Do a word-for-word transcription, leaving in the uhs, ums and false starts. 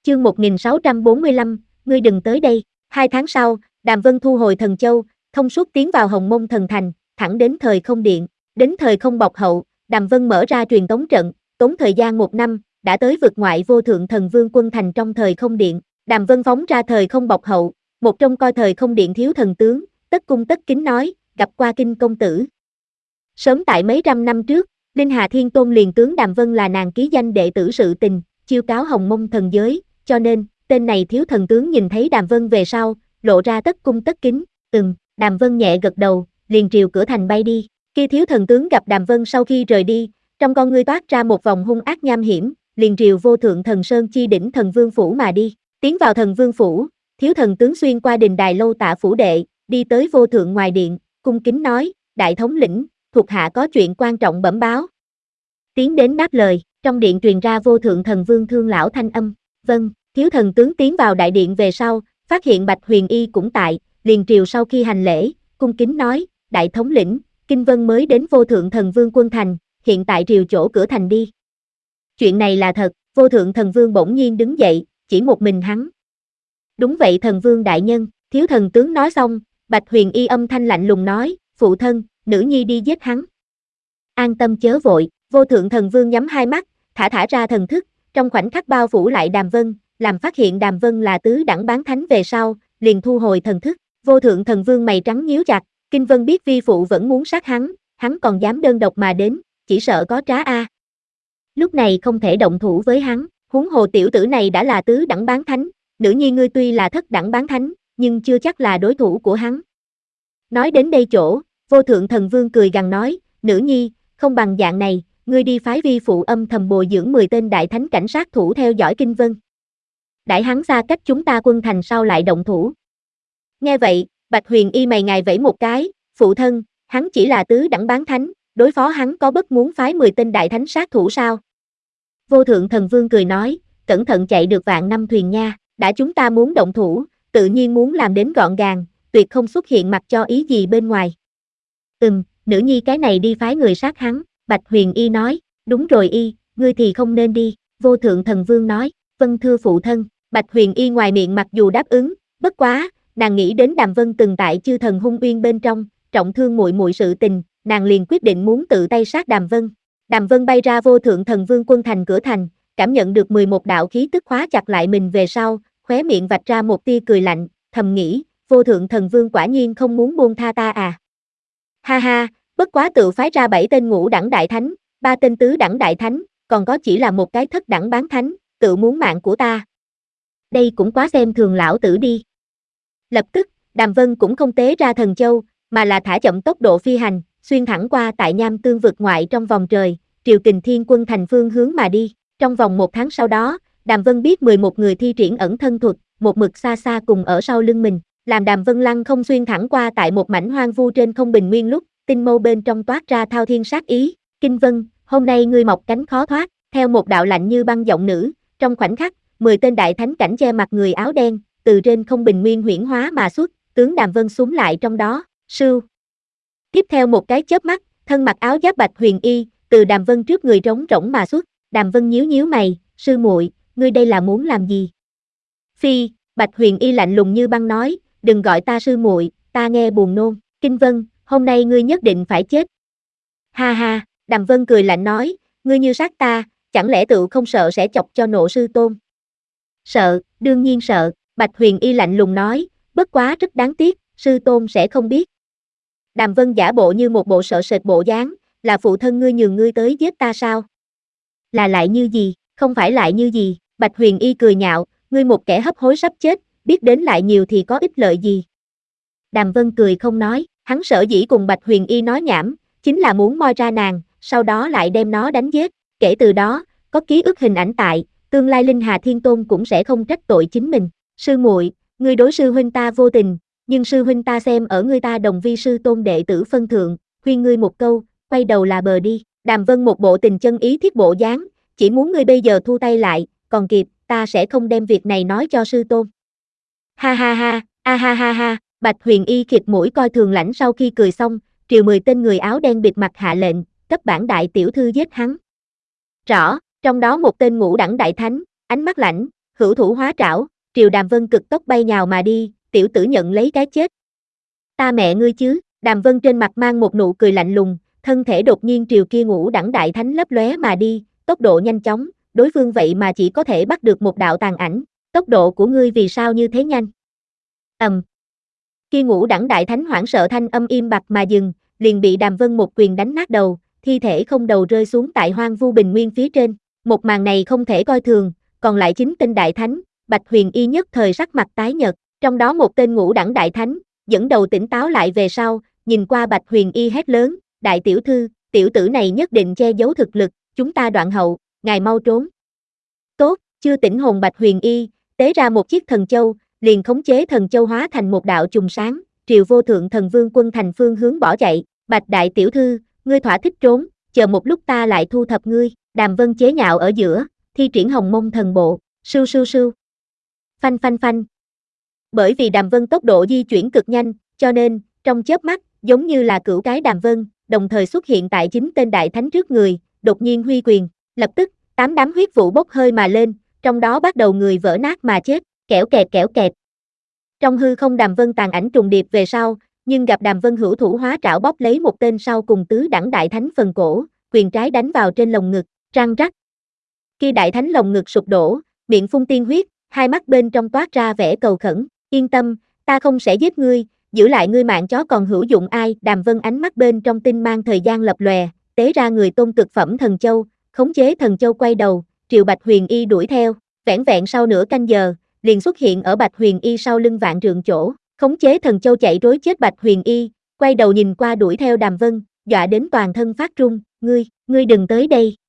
chương một nghìn sáu trăm bốn mươi lăm, ngươi đừng tới đây. Hai tháng sau, Đàm Vân thu hồi thần châu, thông suốt tiến vào Hồng Mông thần thành, thẳng đến thời không điện. Đến thời không bọc hậu, Đàm Vân mở ra truyền tống trận, tốn thời gian một năm, đã tới vực ngoại vô thượng thần vương quân thành trong thời không điện. Đàm Vân phóng ra thời không bọc hậu, một trông coi thời không điện thiếu thần tướng, tất cung tất kính nói, gặp qua Kinh công tử. Sớm tại mấy trăm năm trước, Linh Hà Thiên Tôn liền tướng Đàm Vân là nàng ký danh đệ tử sự tình, chiêu cáo Hồng Mông thần giới, cho nên, tên này thiếu thần tướng nhìn thấy Đàm Vân về sau, lộ ra tất cung tất kính, ừm, Đàm Vân nhẹ gật đầu, liền triều cửa thành bay đi. Khi thiếu thần tướng gặp Đàm Vân sau khi rời đi, trong con ngươi toát ra một vòng hung ác nham hiểm, liền triều vô thượng thần sơn chi đỉnh thần vương phủ mà đi. Tiến vào thần vương phủ, thiếu thần tướng xuyên qua đình đài lâu tạ phủ đệ, đi tới vô thượng ngoài điện, cung kính nói, đại thống lĩnh, thuộc hạ có chuyện quan trọng bẩm báo. Tiến đến đáp lời, trong điện truyền ra vô thượng thần vương thương lão thanh âm, vâng, thiếu thần tướng tiến vào đại điện về sau, phát hiện Bạch Huyền Y cũng tại, liền triều sau khi hành lễ, cung kính nói, đại thống lĩnh, Kinh Vân mới đến vô thượng thần vương quân thành, hiện tại triều chỗ cửa thành đi. Chuyện này là thật, vô thượng thần vương bỗng nhiên đứng dậy, chỉ một mình hắn. Đúng vậy thần vương đại nhân, thiếu thần tướng nói xong, Bạch Huyền Y âm thanh lạnh lùng nói, phụ thân, nữ nhi đi giết hắn. An tâm chớ vội, vô thượng thần vương nhắm hai mắt, thả thả ra thần thức, trong khoảnh khắc bao phủ lại Đàm Vân, làm phát hiện Đàm Vân là tứ đẳng bán thánh về sau, liền thu hồi thần thức. Vô thượng thần vương mày trắng nhíu chặt, Kinh Vân biết vi phụ vẫn muốn sát hắn, hắn còn dám đơn độc mà đến, chỉ sợ có trá a. Lúc này không thể động thủ với hắn, huống hồ tiểu tử này đã là tứ đẳng bán thánh, nữ nhi ngươi tuy là thất đẳng bán thánh, nhưng chưa chắc là đối thủ của hắn. Nói đến đây chỗ, vô thượng thần vương cười gằn nói, nữ nhi, không bằng dạng này, ngươi đi phái vi phụ âm thầm bồi dưỡng mười tên đại thánh cảnh sát thủ theo dõi Kinh Vân. Đãi hắn xa cách chúng ta quân thành sau lại động thủ. Nghe vậy, Bạch Huyền Y mày ngài vẫy một cái, phụ thân, hắn chỉ là tứ đẳng bán thánh, đối phó hắn có bất muốn phái mười tên đại thánh sát thủ sao? Vô thượng thần vương cười nói, cẩn thận chạy được vạn năm thuyền nha, đã chúng ta muốn động thủ, tự nhiên muốn làm đến gọn gàng, tuyệt không xuất hiện mặt cho ý gì bên ngoài. Ừm, nữ nhi cái này đi phái người sát hắn, Bạch Huyền Y nói, đúng rồi Y, ngươi thì không nên đi, vô thượng thần vương nói, vâng thưa phụ thân, Bạch Huyền Y ngoài miệng mặc dù đáp ứng, bất quá, nàng nghĩ đến Đàm Vân từng tại chư thần hung uyên bên trong, trọng thương muội muội sự tình, nàng liền quyết định muốn tự tay sát Đàm Vân. Đàm Vân bay ra vô thượng thần vương quân thành cửa thành, cảm nhận được mười một đạo khí tức khóa chặt lại mình về sau, khóe miệng vạch ra một tia cười lạnh, thầm nghĩ, vô thượng thần vương quả nhiên không muốn buông tha ta à. Ha ha, bất quá tự phái ra bảy tên ngũ đẳng đại thánh, ba tên tứ đẳng đại thánh, còn có chỉ là một cái thất đẳng bán thánh, tự muốn mạng của ta. Đây cũng quá xem thường lão tử đi. Lập tức, Đàm Vân cũng không tế ra thần châu, mà là thả chậm tốc độ phi hành, xuyên thẳng qua tại Nham Tương vực ngoại trong vòng trời, triều kình thiên quân thành phương hướng mà đi. Trong vòng một tháng sau đó, Đàm Vân biết mười một người thi triển ẩn thân thuật, một mực xa xa cùng ở sau lưng mình, làm Đàm Vân lăng không xuyên thẳng qua tại một mảnh hoang vu trên không bình nguyên lúc, tinh mâu bên trong toát ra thao thiên sát ý. Kinh Vân, hôm nay ngươi mọc cánh khó thoát, theo một đạo lạnh như băng giọng nữ, trong khoảnh khắc, mười tên đại thánh cảnh che mặt người áo đen, từ trên không bình nguyên huyễn hóa mà xuất, tướng Đàm Vân xuống lại trong đó, sưu. Tiếp theo một cái chớp mắt, thân mặc áo giáp Bạch Huyền Y, từ Đàm Vân trước người trống rỗng mà xuất, Đàm Vân nhíu nhíu mày, sư muội, ngươi đây là muốn làm gì? Phi, Bạch Huyền Y lạnh lùng như băng nói, đừng gọi ta sư muội, ta nghe buồn nôn, Kinh Vân, hôm nay ngươi nhất định phải chết. Ha ha, Đàm Vân cười lạnh nói, ngươi như sát ta, chẳng lẽ tự không sợ sẽ chọc cho nộ sư tôn? Sợ, đương nhiên sợ, Bạch Huyền Y lạnh lùng nói, bất quá rất đáng tiếc, sư tôn sẽ không biết. Đàm Vân giả bộ như một bộ sợ sệt bộ dáng, là phụ thân ngươi nhường ngươi tới giết ta sao? Là lại như gì, không phải lại như gì, Bạch Huyền Y cười nhạo, ngươi một kẻ hấp hối sắp chết, biết đến lại nhiều thì có ích lợi gì? Đàm Vân cười không nói, hắn sở dĩ cùng Bạch Huyền Y nói nhảm, chính là muốn moi ra nàng, sau đó lại đem nó đánh giết, kể từ đó, có ký ức hình ảnh tại, tương lai Linh Hà Thiên Tôn cũng sẽ không trách tội chính mình. Sư muội, ngươi đối sư huynh ta vô tình, nhưng sư huynh ta xem ở ngươi ta đồng vi sư tôn đệ tử phân thượng, khuyên ngươi một câu, quay đầu là bờ đi. Đàm Vân một bộ tình chân ý thiết bộ dáng, chỉ muốn ngươi bây giờ thu tay lại, còn kịp, ta sẽ không đem việc này nói cho sư tôn. Ha ha ha, a ha ha ha, Bạch Huyền Y khịt mũi coi thường lãnh sau khi cười xong, triều mười tên người áo đen bịt mặt hạ lệnh, cấp bản đại tiểu thư giết hắn. Rõ, trong đó một tên ngũ đẳng đại thánh, ánh mắt lãnh, hữu thủ hóa trảo, triều Đàm Vân cực tốc bay nhào mà đi, tiểu tử nhận lấy cái chết. Ta mẹ ngươi chứ, Đàm Vân trên mặt mang một nụ cười lạnh lùng, thân thể đột nhiên triều kia ngũ đẳng đại thánh lấp lóe mà đi, tốc độ nhanh chóng, đối phương vậy mà chỉ có thể bắt được một đạo tàn ảnh, tốc độ của ngươi vì sao như thế nhanh? Ầm. Um. Kia ngũ đẳng đại thánh hoảng sợ thanh âm im bặt mà dừng, liền bị Đàm Vân một quyền đánh nát đầu, thi thể không đầu rơi xuống tại hoang vu bình nguyên phía trên. Một màn này không thể coi thường, còn lại chín tên đại thánh, Bạch Huyền Y nhất thời sắc mặt tái nhợt, trong đó một tên ngũ đẳng đại thánh, dẫn đầu tỉnh táo lại về sau, nhìn qua Bạch Huyền Y hét lớn, đại tiểu thư, tiểu tử này nhất định che giấu thực lực, chúng ta đoạn hậu, ngài mau trốn. Tốt, chưa tỉnh hồn Bạch Huyền Y, tế ra một chiếc thần châu, liền khống chế thần châu hóa thành một đạo chùm sáng, triều vô thượng thần vương quân thành phương hướng bỏ chạy, Bạch đại tiểu thư, ngươi thỏa thích trốn, chờ một lúc ta lại thu thập ngươi, Đàm Vân chế nhạo ở giữa, thi triển hồng mông thần bộ, sưu sưu sưu. Phanh phanh phanh. Bởi vì Đàm Vân tốc độ di chuyển cực nhanh, cho nên, trong chớp mắt, giống như là cửu cái Đàm Vân, đồng thời xuất hiện tại chín tên đại thánh trước người, đột nhiên huy quyền, lập tức, tám đám huyết vụ bốc hơi mà lên, trong đó bắt đầu người vỡ nát mà chết, kẻo kẹt kẻo kẹt. Trong hư không Đàm Vân tàn ảnh trùng điệp về sau, nhưng gặp Đàm Vân hữu thủ hóa trảo bóp lấy một tên sau cùng tứ đẳng đại thánh phần cổ, quyền trái đánh vào trên lồng ngực, răng rắc. Khi đại thánh lồng ngực sụp đổ, miệng phun tiên huyết, hai mắt bên trong toát ra vẻ cầu khẩn, yên tâm, ta không sẽ giết ngươi, giữ lại ngươi mạng chó còn hữu dụng ai, Đàm Vân ánh mắt bên trong tinh mang thời gian lập lòe, tế ra người tôn cực phẩm thần châu, khống chế thần châu quay đầu, triều Bạch Huyền Y đuổi theo, vẻn vẹn sau nửa canh giờ, liền xuất hiện ở Bạch Huyền Y sau lưng vạn trượng chỗ, khống chế thần châu chạy rối chết Bạch Huyền Y, quay đầu nhìn qua đuổi theo Đàm Vân, dọa đến toàn thân phát run, ngươi, ngươi đừng tới đây,